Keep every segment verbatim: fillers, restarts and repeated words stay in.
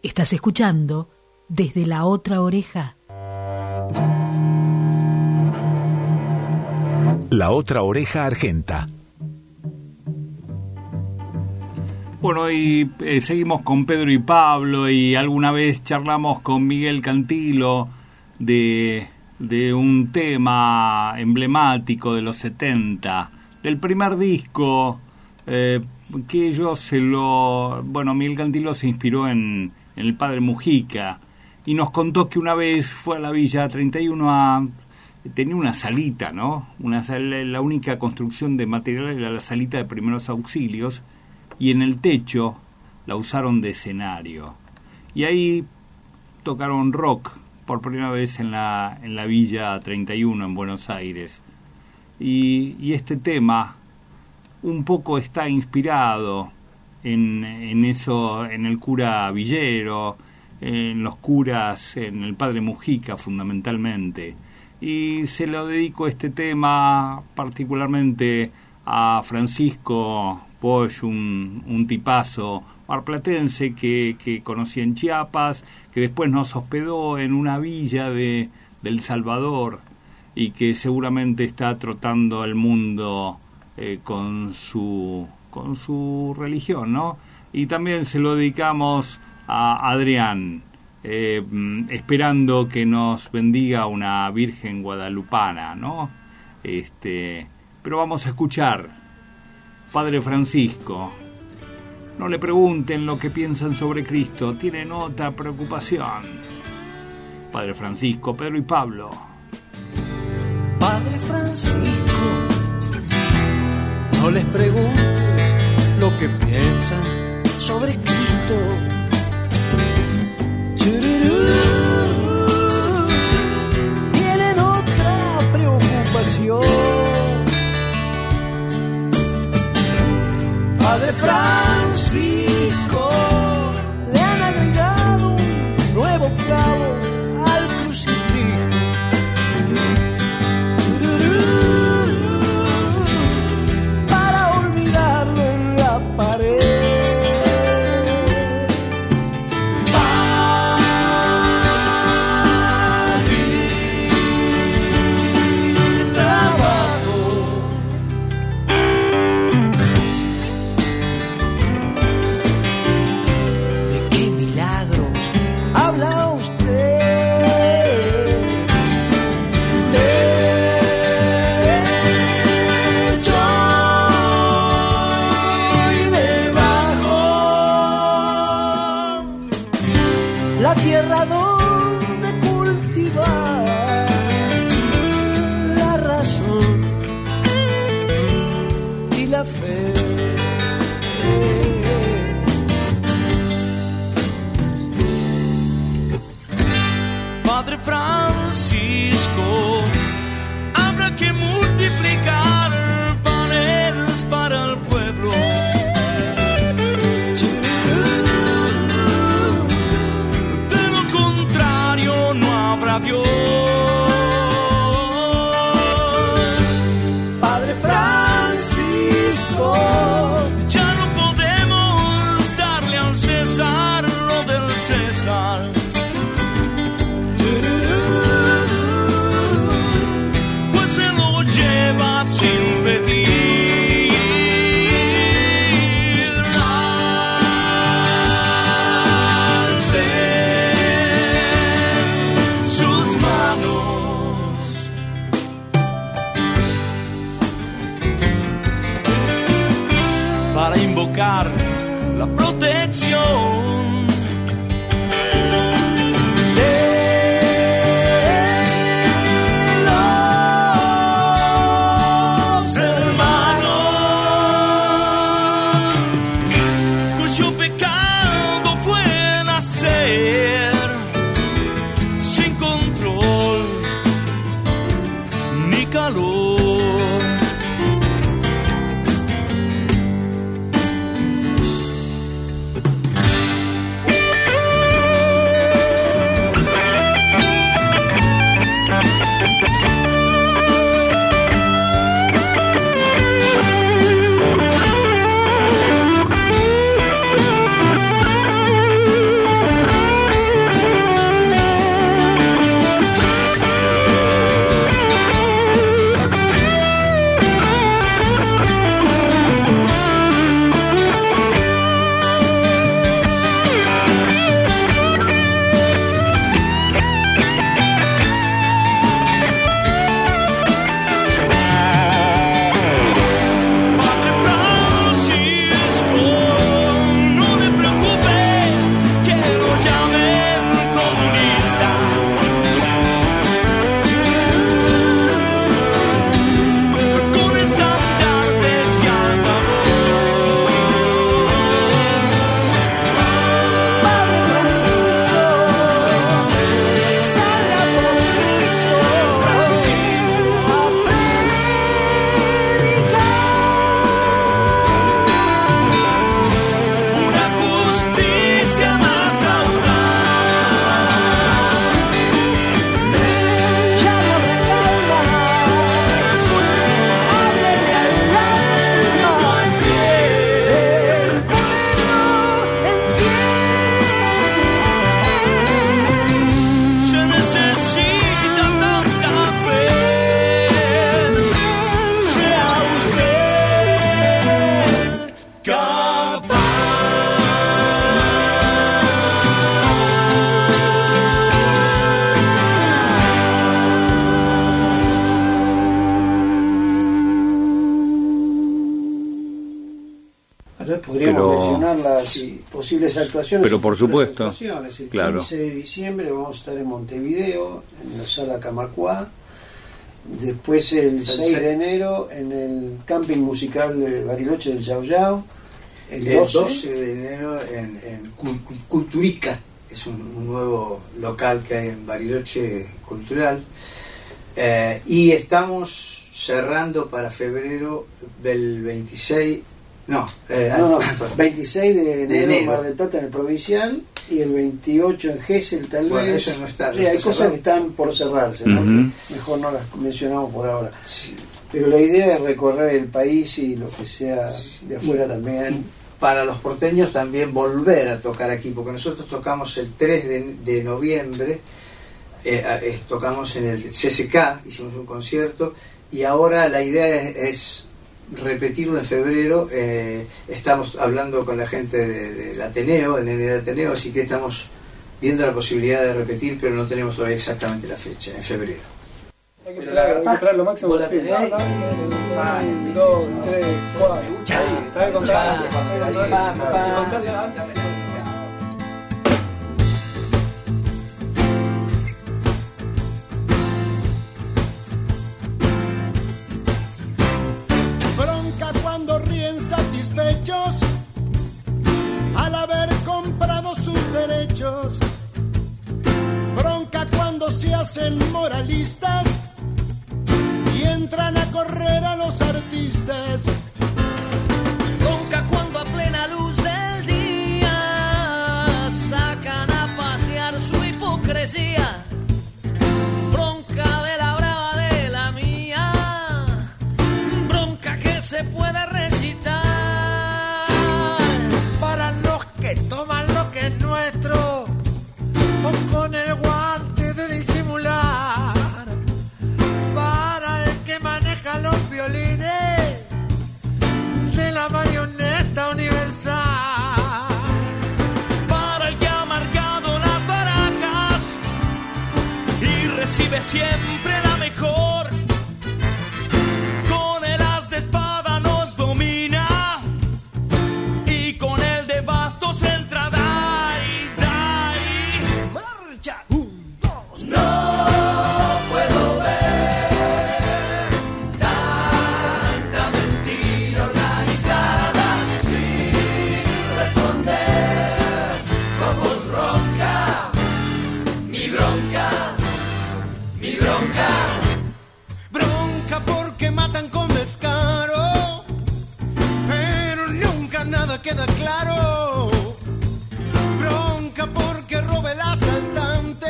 Estás escuchando Desde la Otra Oreja. La Otra Oreja Argenta. Bueno, y eh, seguimos con Pedro y Pablo, y alguna vez charlamos con Miguel Cantilo de, de un tema emblemático de los setenta, del primer disco, eh, que ellos se lo... Bueno, Miguel Cantilo se inspiró en, en el Padre Mujica, y nos contó que una vez fue a la Villa treinta y uno a... tenía una salita, ¿no? Una sal, la única construcción de material era la salita de primeros auxilios, y en el techo la usaron de escenario. Y ahí tocaron rock por primera vez en la, en la Villa treinta y uno en Buenos Aires. Y, y este tema un poco está inspirado en, en eso, en el cura Villero, en los curas, en el Padre Mujica fundamentalmente. Y se lo dedico este tema particularmente a Francisco Bosch, un, un tipazo marplatense que, que conocí en Chiapas, que después nos hospedó en una villa de, de El Salvador, y que seguramente está trotando el mundo eh, con su con su religión, ¿no? Y también se lo dedicamos a Adrián, eh, esperando que nos bendiga una Virgen guadalupana, ¿no? Este, pero vamos a escuchar Padre Francisco. No le pregunten lo que piensan sobre Cristo, tienen otra preocupación. Padre Francisco, Pedro y Pablo. Padre Francisco, no les pregunten lo que piensan sobre Cristo. Tienen otra preocupación. Padre Francisco, le han agregado un nuevo clavo al crucifijo. Para olvidarlo en la pared. La tierra donde cultivar la razón y la fe. Padre Francisco, habrá que multiplicar panes para el pueblo. Dios. Padre Francisco, ya no podemos darle al César lo del César. confirmar las sí, posibles actuaciones. Pero por supuesto. Actuaciones. El claro. quince de diciembre vamos a estar en Montevideo, en la sala Camacuá. Después el seis de enero en el camping musical de Bariloche del Yao Yao. El, el doce de enero en, en Culturica, es un, un nuevo local que hay en Bariloche Cultural. Eh, y estamos cerrando para febrero del veintiséis, no, eh, no, no veintiséis de enero, de enero Mar del Plata en el Provincial, y el veintiocho en Gesell tal bueno, vez. Eso no está, sí, no hay está cosas cerrado. Que están por cerrarse, ¿no? Uh-huh. Mejor no las mencionamos por ahora. Sí. Pero la idea es recorrer el país y lo que sea de afuera y, también. Y para los porteños también volver a tocar aquí, porque nosotros tocamos el tres de noviembre, eh, eh, tocamos en el C C K, hicimos un concierto, y ahora la idea es, es repetirlo en febrero. Eh, estamos hablando con la gente de, del Ateneo, del N N Ateneo, así que estamos viendo la posibilidad de repetir, pero no tenemos todavía exactamente la fecha, en febrero. Hay que esperar, hay que esperar lo máximo posible. Un, dos, tres, cuatro. Ahí, está bien contado. Bronca cuando ríen satisfechos al haber comprado sus derechos. Bronca cuando se hacen moralistas y entran a correr a los artistas. Bronca cuando a plena luz del día sacan a pasear su hipocresía. Bronca de la brava de la mía, bronca que se puede recitar. Para los que toman lo que es nuestro, o con el guante de disimular. Para el que maneja los violines de la marioneta universal. Para el que ha marcado las barajas y recibe siempre la mejor. Con el as de espada nos domina y con el de bastos entra dai, dai. Marcha. Un, dos, no. Bronca porque matan con descaro, pero nunca nada queda claro. Bronca porque roba el asaltante,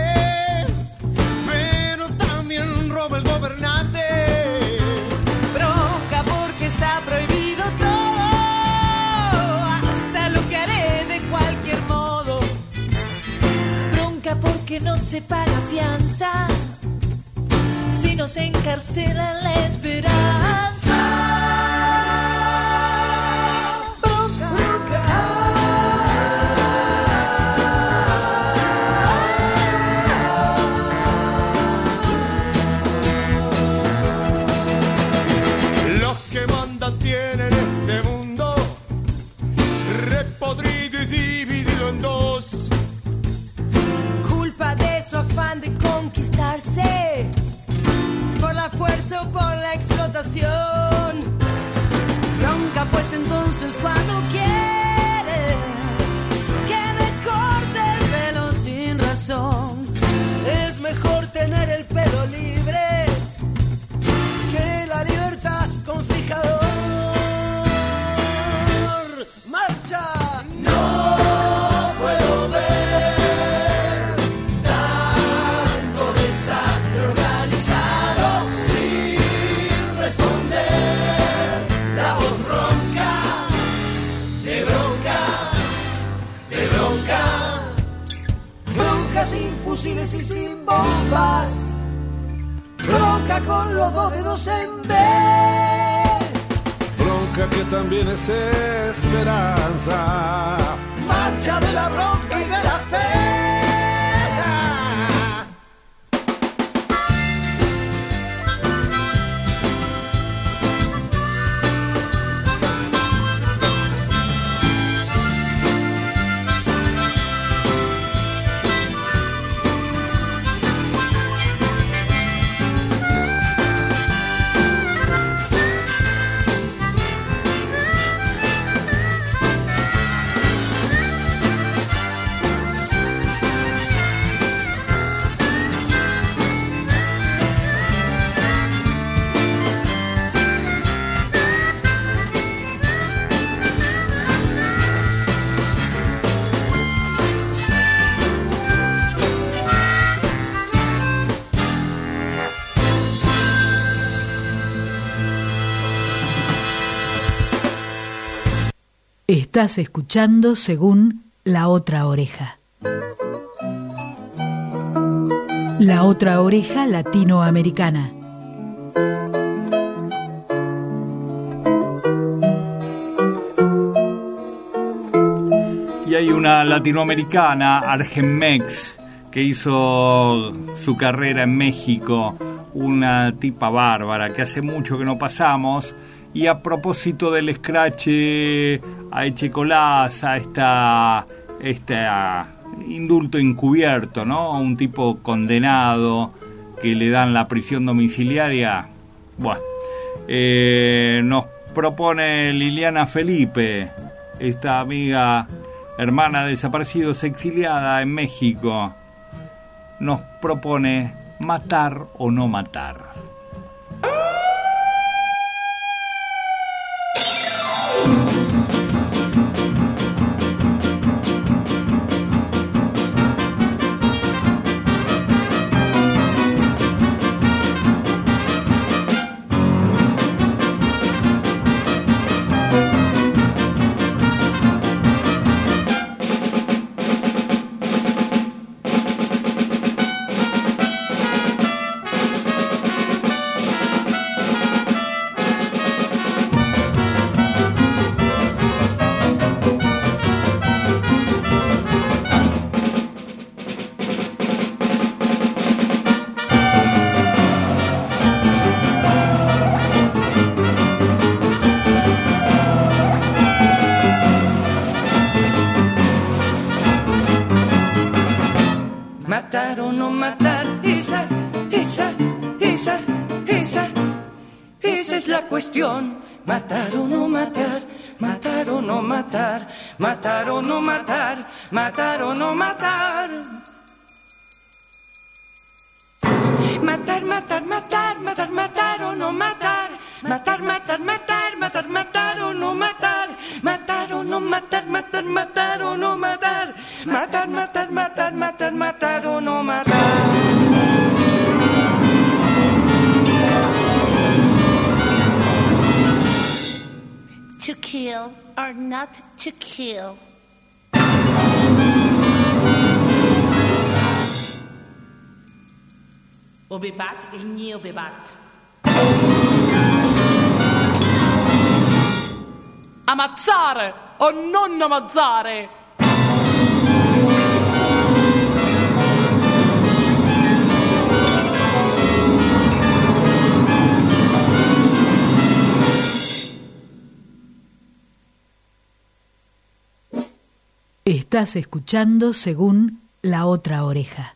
pero también roba el gobernante. Bronca porque está prohibido todo, hasta lo que haré de cualquier modo. Bronca porque no se paga fianza, si nos encarcela la esperanza. Bronca, bronca. Los que mandan tienen este mundo repodrido y dividido en dos. Culpa de su afán de conquistarse por la fuerza o por la explotación. Bronca pues entonces cuando quiere que me corte el pelo sin razón. Es mejor tener el pelo libre que la libertad con fijador. ¡Marcha! No puedo ver tanto desastre organizado sin responder. La voz ronca, de bronca, de bronca. Bronca sin fusiles y sin bombas. Bronca con los dos dedos en B. Bronca que también es esperanza. Marcha de la bronca y de la fe. Estás escuchando según La Otra Oreja. La Otra Oreja Latinoamericana. Y hay una latinoamericana, Argenmex, que hizo su carrera en México, una tipa bárbara, que hace mucho que no pasamos. Y a propósito del scratch a Echecolás, a esta, esta indulto encubierto, ¿no? Un tipo condenado que le dan la prisión domiciliaria. Bueno, eh, nos propone Liliana Felipe, esta amiga, hermana de desaparecidos, exiliada en México, nos propone matar o no matar. Matar o no matar, esa, esa, esa, esa, esa es la cuestión. Matar o no matar, matar o no matar, matar o no matar, matar o no matar. Matar, matar, matar, matar, matar o no matar. Matar, matar, matar, matar, matar o no matar. Matar o no matar, matar, matar o no matar. Matar, matar, matar, matar, matar o no matar. To kill or not to kill. Ubibat il mio ubibat. Ammazzare o non ammazzare? Estás escuchando según La Otra Oreja.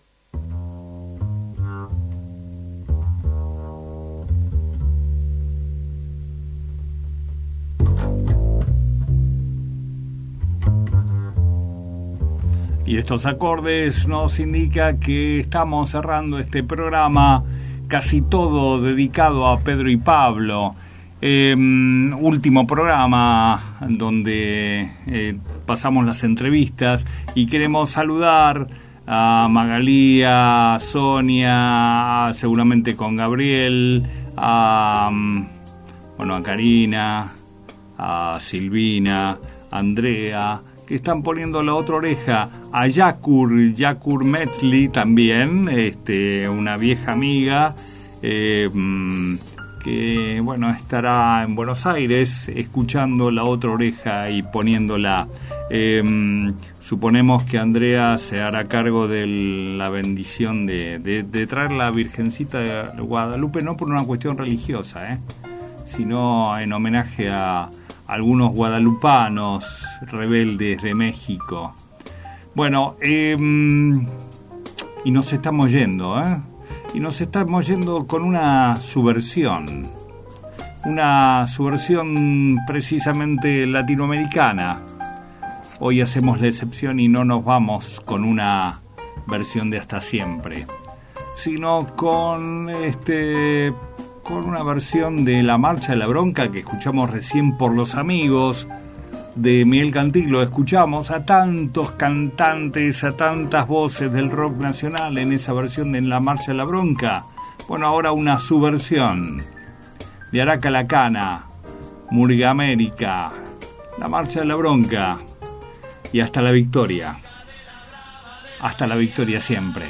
Y estos acordes nos indica que estamos cerrando este programa casi todo dedicado a Pedro y Pablo. Eh, último programa donde eh, pasamos las entrevistas y queremos saludar a Magalí, a Sonia, seguramente con Gabriel, a, bueno, a Karina, a Silvina, a Andrea, que están poniendo La Otra Oreja, a Yakur, Yakur Metli también, este, una vieja amiga, eh, que bueno, estará en Buenos Aires escuchando La Otra Oreja y poniéndola. Eh, suponemos que Andrea se hará cargo de la bendición de, de, de traer la Virgencita de Guadalupe, no por una cuestión religiosa, ¿eh? sino en homenaje a algunos guadalupanos rebeldes de México. Bueno, eh, y nos estamos yendo, ¿eh? Y nos estamos yendo con una subversión, una subversión precisamente latinoamericana. Hoy hacemos la excepción y no nos vamos con una versión de Hasta Siempre, sino con este con una versión de La Marcha de la Bronca que escuchamos recién por Los Amigos, de Miguel Cantilo. Escuchamos a tantos cantantes, a tantas voces del rock nacional en esa versión de La Marcha de la Bronca. Bueno, ahora una subversión de Araca La Cana, Murga América, la marcha de la bronca y hasta la victoria. Hasta la victoria siempre.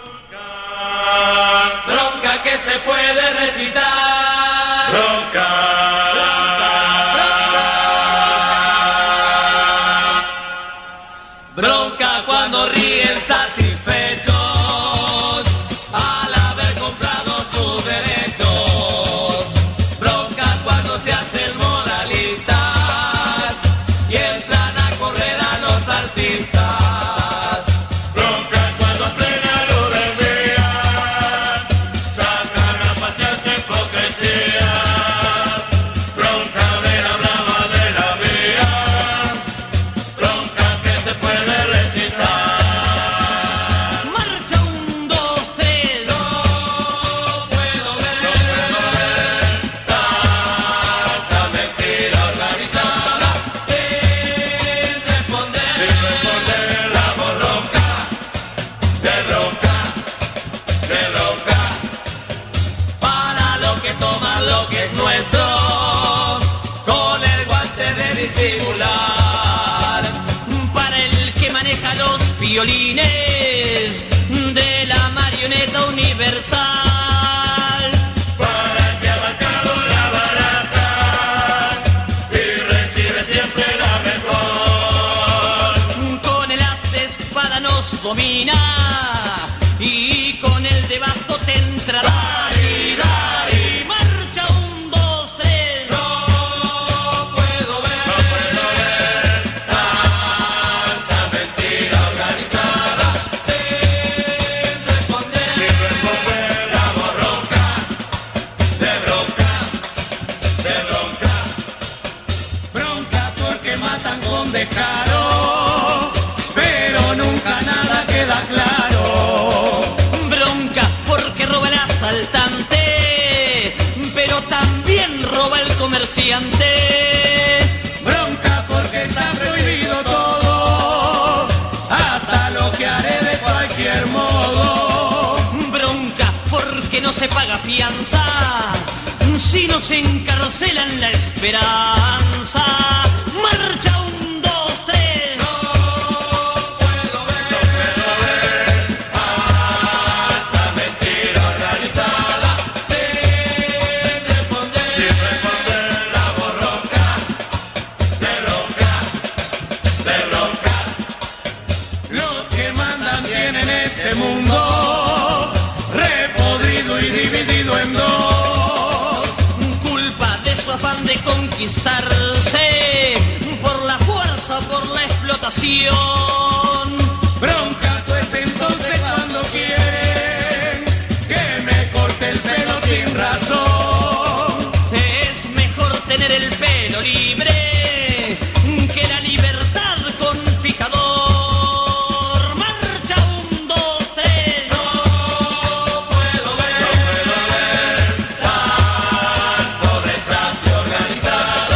Bronca que se puede recitar. Bronca. Bronca. Bronca cuando ríen satisfechos al haber comprado sus derechos. Bronca cuando se hacen moralistas y entran a correr a los artistas. Para el que maneja los violines de la marioneta universal, para el que ha marcado la barata y recibe siempre la mejor. Con el as de espada nos domina y con el de basto te entrará. Pero nunca nada queda claro. Bronca porque roba el asaltante, pero también roba el comerciante. Bronca porque está prohibido todo, hasta lo que haré de cualquier modo. Bronca porque no se paga fianza, si nos encarcelan la esperanza. Marcha un, dos, tres. No puedo ver, no puedo ver tanta mentira organizada sin responder, sin responder la borroca, de bronca, de bronca. Los que mandan tienen este mundo repodrido y dividido en dos. Culpa de su afán de conquistarse por la fuerza, por la explotación. Bronca pues entonces cuando quieren que me corte el pelo sin razón. Es mejor tener el pelo libre que la libertad con fijador. Marcha un, dos, tres. No puedo ver, no puedo ver tanto desastre organizado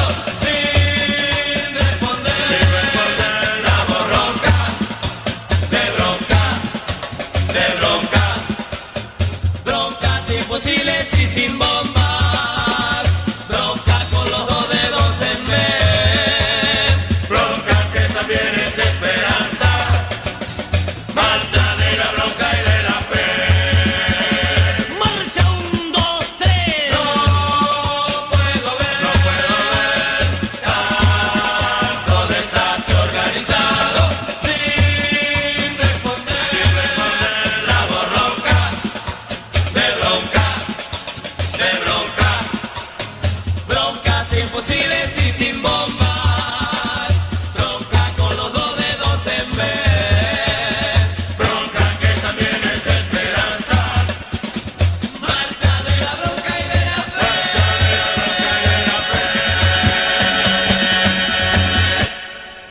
sin responder, sin responder la borroca, de bronca, de bronca. Broncas sin fusiles y sin bombas, bronca con los dos dedos en vez, bronca que también es esperanza. Mal